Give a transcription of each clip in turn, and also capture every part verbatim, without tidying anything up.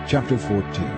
Chapter fourteen.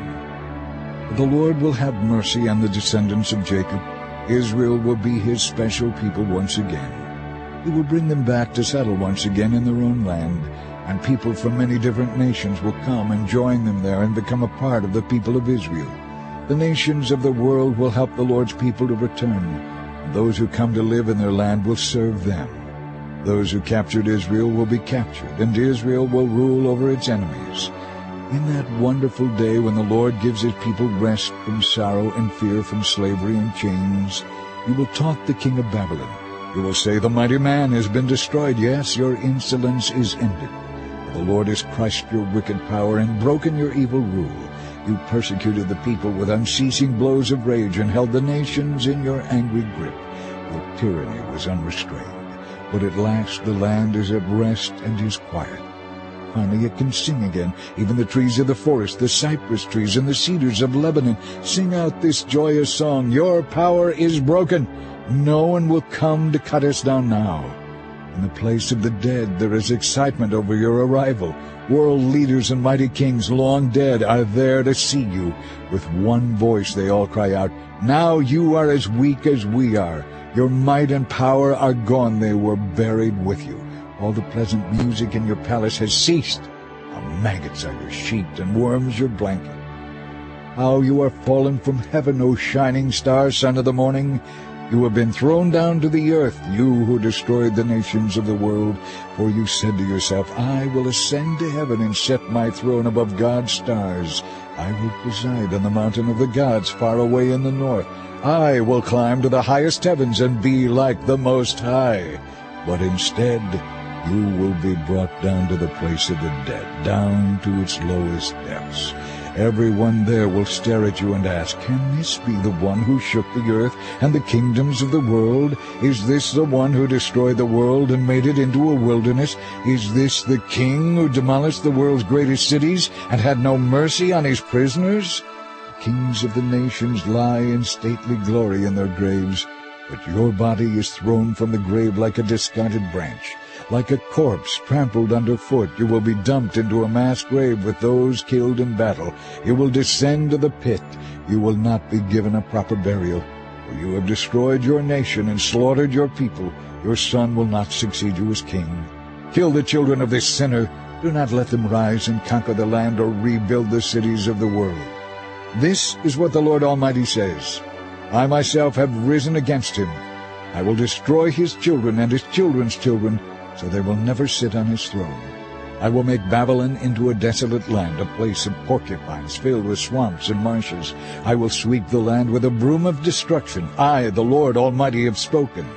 The Lord will have mercy on the descendants of Jacob. Israel will be his special people once again. He will bring them back to settle once again in their own land, and people from many different nations will come and join them there and become a part of the people of Israel. The nations of the world will help the Lord's people to return, and those who come to live in their land will serve them. Those who captured Israel will be captured, and Israel will rule over its enemies. In that wonderful day when the Lord gives his people rest from sorrow and fear from slavery and chains, you will taunt the king of Babylon. You will say, "The mighty man has been destroyed. Yes, your insolence is ended. The Lord has crushed your wicked power and broken your evil rule. You persecuted the people with unceasing blows of rage and held the nations in your angry grip. Your tyranny was unrestrained. But at last the land is at rest and is quiet. Finally it can sing again. Even the trees of the forest, the cypress trees and the cedars of Lebanon, sing out this joyous song. Your power is broken. No one will come to cut us down now. In the place of the dead there is excitement over your arrival. World leaders and mighty kings, long dead, are there to see you. With one voice they all cry out, "Now you are as weak as we are. Your might and power are gone. They were buried with you. All the pleasant music in your palace has ceased. How maggots are your sheet and worms your blanket. How you are fallen from heaven, O shining star, son of the morning. You have been thrown down to the earth, you who destroyed the nations of the world. For you said to yourself, I will ascend to heaven and set my throne above God's stars. I will preside on the mountain of the gods far away in the north. I will climb to the highest heavens and be like the Most High. But instead you will be brought down to the place of the dead, down to its lowest depths. Everyone there will stare at you and ask, Can this be the one who shook the earth and the kingdoms of the world? Is this the one who destroyed the world and made it into a wilderness? Is this the king who demolished the world's greatest cities and had no mercy on his prisoners? The kings of the nations lie in stately glory in their graves, but your body is thrown from the grave like a discarded branch. Like a corpse trampled underfoot, you will be dumped into a mass grave with those killed in battle. You will descend to the pit. You will not be given a proper burial. For you have destroyed your nation and slaughtered your people. Your son will not succeed you as king. Kill the children of this sinner. Do not let them rise and conquer the land or rebuild the cities of the world. This is what the Lord Almighty says. I myself have risen against him. I will destroy his children and his children's children, so they will never sit on his throne. I will make Babylon into a desolate land, a place of porcupines filled with swamps and marshes. I will sweep the land with a broom of destruction. I, the Lord Almighty, have spoken.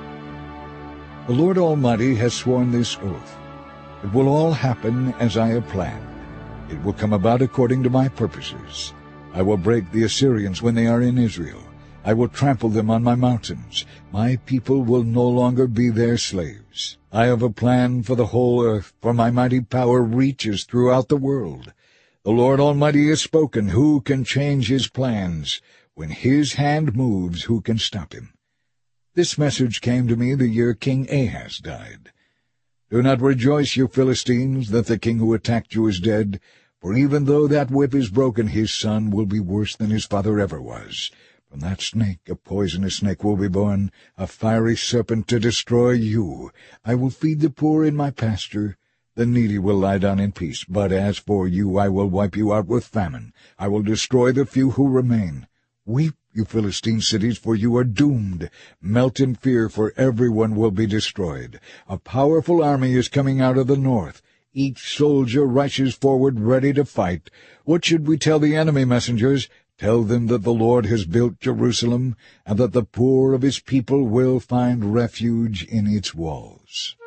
The Lord Almighty has sworn this oath. It will all happen as I have planned. It will come about according to my purposes. I will break the Assyrians when they are in Israel. I will trample them on my mountains. My people will no longer be their slaves. I have a plan for the whole earth, for my mighty power reaches throughout the world. The Lord Almighty has spoken. Who can change his plans? When his hand moves, who can stop him? This message came to me the year King Ahaz died. Do not rejoice, you Philistines, that the king who attacked you is dead, for even though that whip is broken, his son will be worse than his father ever was. From that snake a poisonous snake will be born, a fiery serpent to destroy you. I will feed the poor in my pasture. The needy will lie down in peace. But as for you, I will wipe you out with famine. I will destroy the few who remain. Weep, you Philistine cities, for you are doomed. Melt in fear, for everyone will be destroyed. A powerful army is coming out of the north. Each soldier rushes forward ready to fight. What should we tell the enemy messengers? Tell them that the Lord has built Jerusalem, and that the poor of his people will find refuge in its walls.